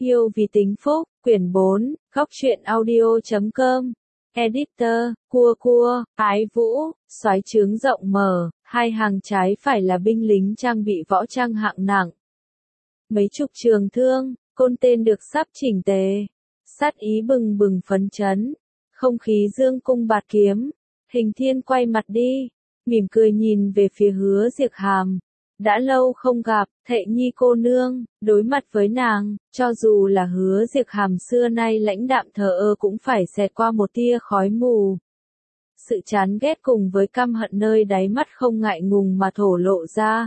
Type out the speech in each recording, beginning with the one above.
Yêu vì tính phúc, quyển 4, góc truyện audio.com. Editor, cua, ái vũ, soái trướng rộng mở, hai hàng trái phải là binh lính trang bị võ trang hạng nặng. Mấy chục trường thương, côn tên được sắp chỉnh tề. Sát ý bừng bừng phấn chấn. Không khí dương cung bạt kiếm. Hình Thiên quay mặt đi, mỉm cười nhìn về phía Hứa Diệc Hàm. Đã lâu không gặp, Thệ Nhi cô nương, đối mặt với nàng, cho dù là Hứa Diệc Hàm xưa nay lãnh đạm thờ ơ cũng phải xẹt qua một tia khói mù. Sự chán ghét cùng với căm hận nơi đáy mắt không ngại ngùng mà thổ lộ ra.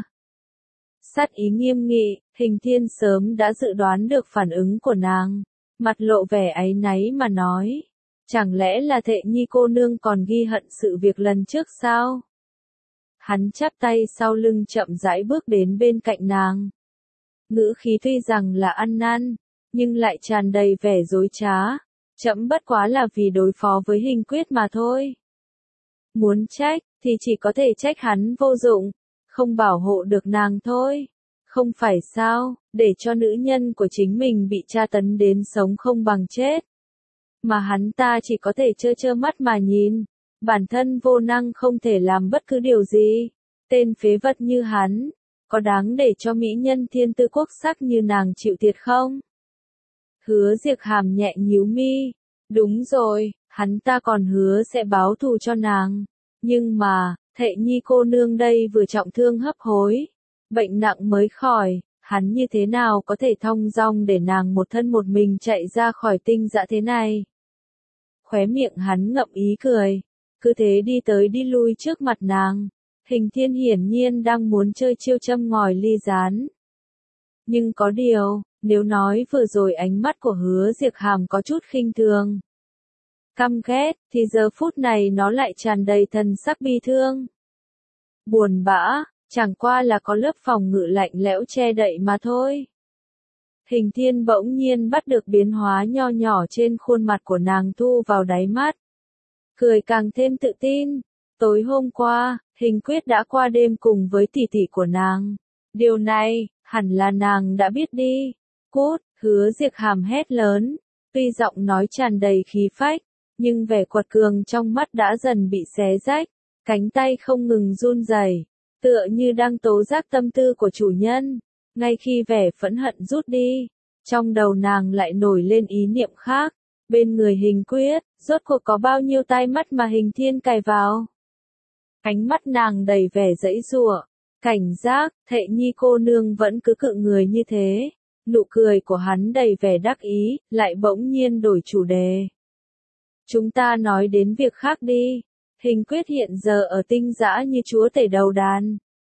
Sát ý nghiêm nghị, Hình Thiên sớm đã dự đoán được phản ứng của nàng, mặt lộ vẻ áy náy mà nói. Chẳng lẽ là Thệ Nhi cô nương còn ghi hận sự việc lần trước sao? Hắn chắp tay sau lưng chậm rãi bước đến bên cạnh nàng. Ngữ khí tuy rằng là ăn năn, nhưng lại tràn đầy vẻ dối trá. Trẫm bất quá là vì đối phó với Hình Quyết mà thôi. Muốn trách, thì chỉ có thể trách hắn vô dụng, không bảo hộ được nàng thôi. Không phải sao, để cho nữ nhân của chính mình bị tra tấn đến sống không bằng chết. Mà hắn ta chỉ có thể trơ mắt mà nhìn. Bản thân vô năng không thể làm bất cứ điều gì. Tên phế vật như hắn, có đáng để cho mỹ nhân thiên tư quốc sắc như nàng chịu thiệt không? Hứa Diệc Hàm nhẹ nhíu mi. Đúng rồi, hắn ta còn hứa sẽ báo thù cho nàng. Nhưng mà, Thệ Nhi cô nương đây vừa trọng thương hấp hối. Bệnh nặng mới khỏi, hắn như thế nào có thể thong dong để nàng một thân một mình chạy ra khỏi tinh dã thế này? Khóe miệng hắn ngậm ý cười. Cứ thế đi tới đi lui trước mặt nàng. Hình Thiên hiển nhiên đang muốn chơi chiêu châm ngòi ly gián. Nhưng có điều, nếu nói vừa rồi ánh mắt của Hứa Diệc Hàm có chút khinh thường, căm ghét, thì giờ phút này nó lại tràn đầy thần sắc bi thương. Buồn bã, chẳng qua là có lớp phòng ngự lạnh lẽo che đậy mà thôi. Hình Thiên bỗng nhiên bắt được biến hóa nho nhỏ trên khuôn mặt của nàng thu vào đáy mắt. Cười càng thêm tự tin. Tối hôm qua, Hình Quyết đã qua đêm cùng với tỷ tỷ của nàng. Điều này, hẳn là nàng đã biết đi. Cút, Hứa Diệc Hàm hét lớn. Tuy giọng nói tràn đầy khí phách, nhưng vẻ quật cường trong mắt đã dần bị xé rách. Cánh tay không ngừng run rẩy, tựa như đang tố giác tâm tư của chủ nhân. Ngay khi vẻ phẫn hận rút đi, trong đầu nàng lại nổi lên ý niệm khác. Bên người Hình Quyết, rốt cuộc có bao nhiêu tai mắt mà Hình Thiên cài vào? Ánh mắt nàng đầy vẻ giãy giụa, cảnh giác. Thệ Nhi cô nương vẫn cứ cự người như thế. Nụ cười của hắn đầy vẻ đắc ý, lại bỗng nhiên đổi chủ đề. Chúng ta nói đến việc khác đi. Hình Quyết hiện giờ ở tinh dã như chúa tể đầu đàn.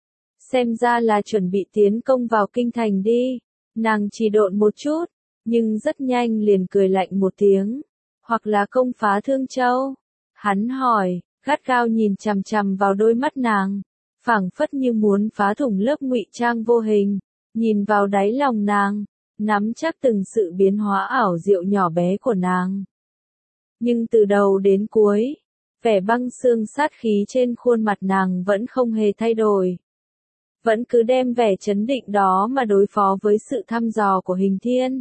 Xem ra là chuẩn bị tiến công vào kinh thành đi. Nàng chỉ độn một chút, nhưng rất nhanh liền cười lạnh một tiếng. Hoặc là công phá Thương Châu? Hắn hỏi, gắt gao nhìn chằm chằm vào đôi mắt nàng, phảng phất như muốn phá thủng lớp ngụy trang vô hình, nhìn vào đáy lòng nàng, nắm chắc từng sự biến hóa ảo diệu nhỏ bé của nàng. Nhưng từ đầu đến cuối, vẻ băng xương sát khí trên khuôn mặt nàng vẫn không hề thay đổi. Vẫn cứ đem vẻ trấn định đó mà đối phó với sự thăm dò của Hình Thiên.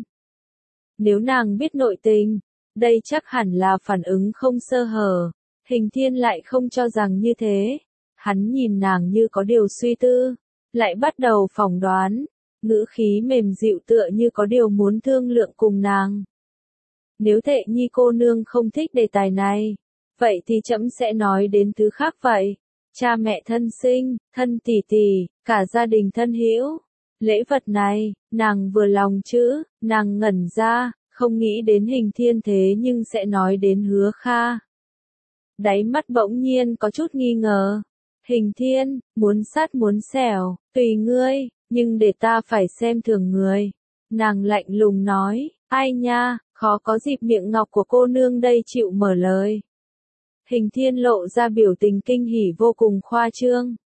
Nếu nàng biết nội tình, đây chắc hẳn là phản ứng không sơ hở. Hình Thiên lại không cho rằng như thế. Hắn nhìn nàng như có điều suy tư, lại bắt đầu phỏng đoán, ngữ khí mềm dịu tựa như có điều muốn thương lượng cùng nàng. Nếu Thệ Nhi cô nương không thích đề tài này, vậy thì trẫm sẽ nói đến thứ khác vậy. Cha mẹ thân sinh, thân tỷ tỷ, cả gia đình thân hữu. Lễ vật này, nàng vừa lòng chứ? Nàng ngẩn ra, không nghĩ đến Hình Thiên thế nhưng sẽ nói đến Hứa Kha. Đáy mắt bỗng nhiên có chút nghi ngờ. Hình Thiên, muốn sát muốn xẻo, tùy ngươi, nhưng để ta phải xem thường người. Nàng lạnh lùng nói, ai nha, khó có dịp miệng ngọc của cô nương đây chịu mở lời. Hình Thiên lộ ra biểu tình kinh hỉ vô cùng khoa trương.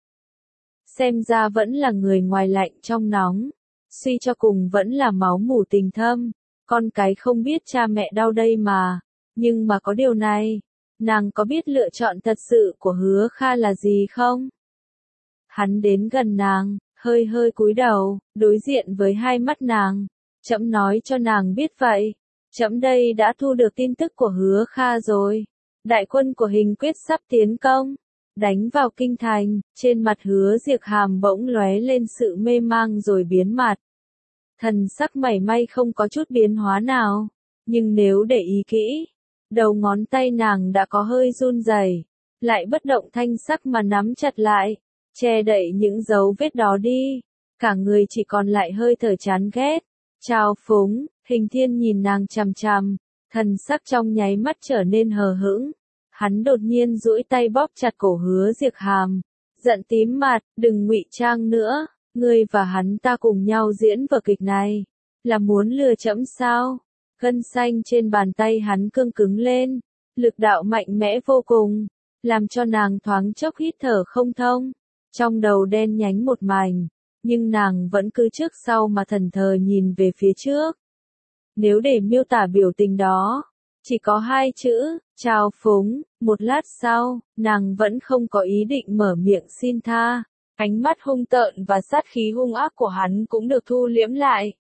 Xem ra vẫn là người ngoài lạnh trong nóng. Suy cho cùng vẫn là máu mủ tình thâm. Con cái không biết cha mẹ đau đây mà. Nhưng mà có điều này, nàng có biết lựa chọn thật sự của Hứa Kha là gì không? Hắn đến gần nàng, hơi hơi cúi đầu, đối diện với hai mắt nàng. Trẫm nói cho nàng biết vậy. Trẫm đây đã thu được tin tức của Hứa Kha rồi. Đại quân của Hình Quyết sắp tiến công, đánh vào kinh thành. Trên mặt Hứa Diệp Hàm bỗng lóe lên sự mê mang rồi biến mặt. Thần sắc mảy may không có chút biến hóa nào, nhưng nếu để ý kỹ, đầu ngón tay nàng đã có hơi run rẩy, lại bất động thanh sắc mà nắm chặt lại, che đậy những dấu vết đó đi. Cả người chỉ còn lại hơi thở chán ghét, trào phúng. Hình Thiên nhìn nàng chằm chằm, thần sắc trong nháy mắt trở nên hờ hững. Hắn đột nhiên duỗi tay bóp chặt cổ Hứa Diệp Hàm, giận tím mặt, đừng ngụy trang nữa, ngươi và hắn ta cùng nhau diễn vở kịch này, là muốn lừa trẫm sao? Gân xanh trên bàn tay hắn cương cứng lên, lực đạo mạnh mẽ vô cùng, làm cho nàng thoáng chốc hít thở không thông, trong đầu đen nhánh một mảnh, nhưng nàng vẫn cứ trước sau mà thẫn thờ nhìn về phía trước. Nếu để miêu tả biểu tình đó, chỉ có hai chữ, trào phúng. Một lát sau, nàng vẫn không có ý định mở miệng xin tha. Ánh mắt hung tợn và sát khí hung ác của hắn cũng được thu liễm lại.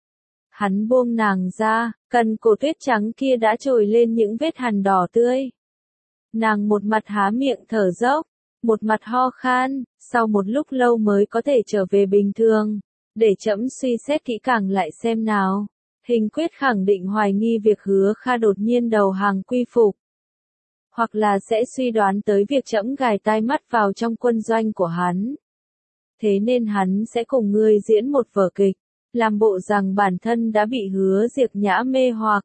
Hắn buông nàng ra, cần cổ tuyết trắng kia đã trồi lên những vết hằn đỏ tươi. Nàng một mặt há miệng thở dốc, một mặt ho khan, sau một lúc lâu mới có thể trở về bình thường. Để trẫm suy xét kỹ càng lại xem nào. Hình Quyết khẳng định hoài nghi việc Hứa Kha đột nhiên đầu hàng quy phục. Hoặc là sẽ suy đoán tới việc trẫm gài tai mắt vào trong quân doanh của hắn. Thế nên hắn sẽ cùng ngươi diễn một vở kịch, làm bộ rằng bản thân đã bị Hứa Diệp Nhã mê hoặc.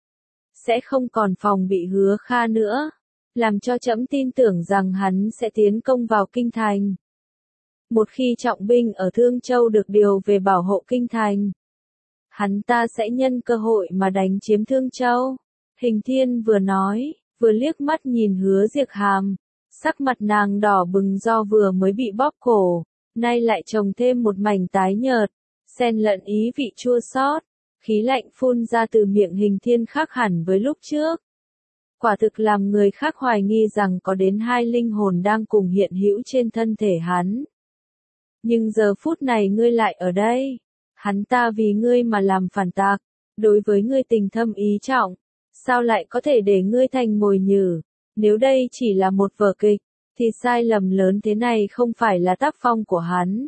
Sẽ không còn phòng bị Hứa Kha nữa, làm cho trẫm tin tưởng rằng hắn sẽ tiến công vào kinh thành. Một khi trọng binh ở Thương Châu được điều về bảo hộ kinh thành, hắn ta sẽ nhân cơ hội mà đánh chiếm Thương Châu. Hình Thiên vừa nói, vừa liếc mắt nhìn Hứa Diệp Hàm, sắc mặt nàng đỏ bừng do vừa mới bị bóp cổ, nay lại chồng thêm một mảnh tái nhợt, xen lẫn ý vị chua xót, khí lạnh phun ra từ miệng Hình Thiên khác hẳn với lúc trước. Quả thực làm người khác hoài nghi rằng có đến hai linh hồn đang cùng hiện hữu trên thân thể hắn. Nhưng giờ phút này ngươi lại ở đây, hắn ta vì ngươi mà làm phản tạc, đối với ngươi tình thâm ý trọng, sao lại có thể để ngươi thành mồi nhử? Nếu đây chỉ là một vở kịch, thì sai lầm lớn thế này không phải là tác phong của hắn.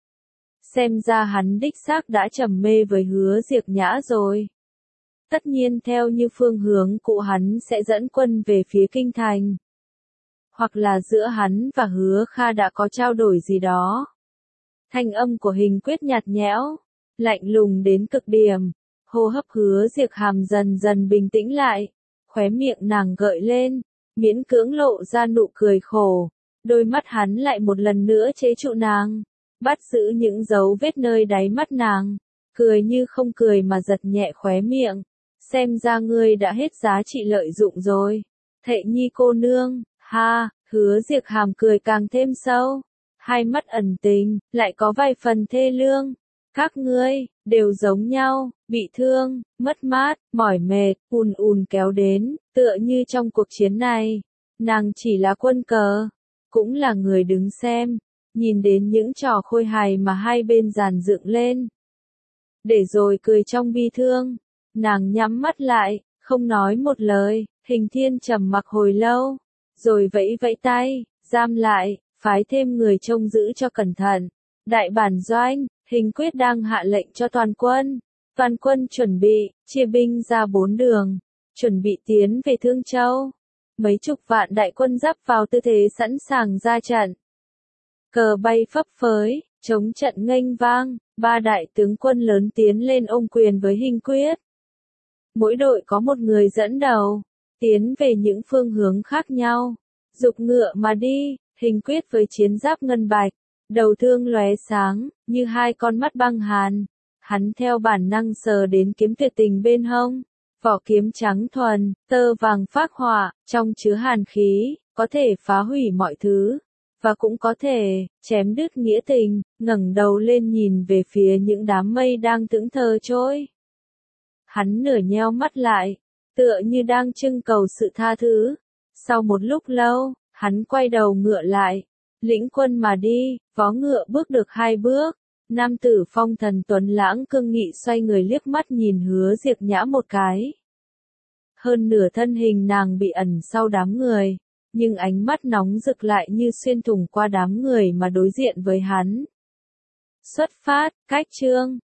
Xem ra hắn đích xác đã trầm mê với Hứa Diệp Nhã rồi. Tất nhiên theo như phương hướng cũ hắn sẽ dẫn quân về phía kinh thành. Hoặc là giữa hắn và Hứa Kha đã có trao đổi gì đó. Thanh âm của Hình Quyết nhạt nhẽo, lạnh lùng đến cực điểm. Hô hấp Hứa Diệp Hàm dần dần bình tĩnh lại, khóe miệng nàng gợi lên, miễn cưỡng lộ ra nụ cười khổ. Đôi mắt hắn lại một lần nữa chế trụ nàng, bắt giữ những dấu vết nơi đáy mắt nàng, cười như không cười mà giật nhẹ khóe miệng. Xem ra ngươi đã hết giá trị lợi dụng rồi. Thệ Nhi cô nương, ha, Hứa Diệp Hàm cười càng thêm sâu, hai mắt ẩn tình, lại có vài phần thê lương. Các ngươi, đều giống nhau, bị thương, mất mát, mỏi mệt, ùn ùn kéo đến, tựa như trong cuộc chiến này. Nàng chỉ là quân cờ, cũng là người đứng xem, nhìn đến những trò khôi hài mà hai bên dàn dựng lên. Để rồi cười trong bi thương, nàng nhắm mắt lại, không nói một lời. Hình Thiên trầm mặc hồi lâu, rồi vẫy vẫy tay, giam lại, phái thêm người trông giữ cho cẩn thận. Đại bản doanh, Hình Quyết đang hạ lệnh cho toàn quân chuẩn bị, chia binh ra 4 đường, chuẩn bị tiến về Thương Châu. Mấy chục vạn đại quân giáp vào tư thế sẵn sàng ra trận. Cờ bay phấp phới, chống trận nghênh vang, 3 đại tướng quân lớn tiến lên ôm quyền với Hình Quyết. Mỗi đội có một người dẫn đầu, tiến về những phương hướng khác nhau, giục ngựa mà đi. Hình Quyết với chiến giáp ngân bạch, đầu thương lóe sáng, như hai con mắt băng hàn. Hắn theo bản năng sờ đến kiếm tuyệt tình bên hông, vỏ kiếm trắng thuần, tơ vàng phác họa, trong chứa hàn khí, có thể phá hủy mọi thứ, và cũng có thể chém đứt nghĩa tình. Ngẩng đầu lên nhìn về phía những đám mây đang thẫn thờ trôi. Hắn nửa nheo mắt lại, tựa như đang trưng cầu sự tha thứ. Sau một lúc lâu, hắn quay đầu ngựa lại, lĩnh quân mà đi. Vó ngựa bước được 2 bước, Nam tử phong thần tuấn lãng cương nghị xoay người liếc mắt nhìn Hứa Diệp Nhã một cái. Hơn nửa thân hình nàng bị ẩn sau đám người, nhưng ánh mắt nóng rực lại như xuyên thủng qua đám người mà đối diện với hắn. Xuất phát, cách chương.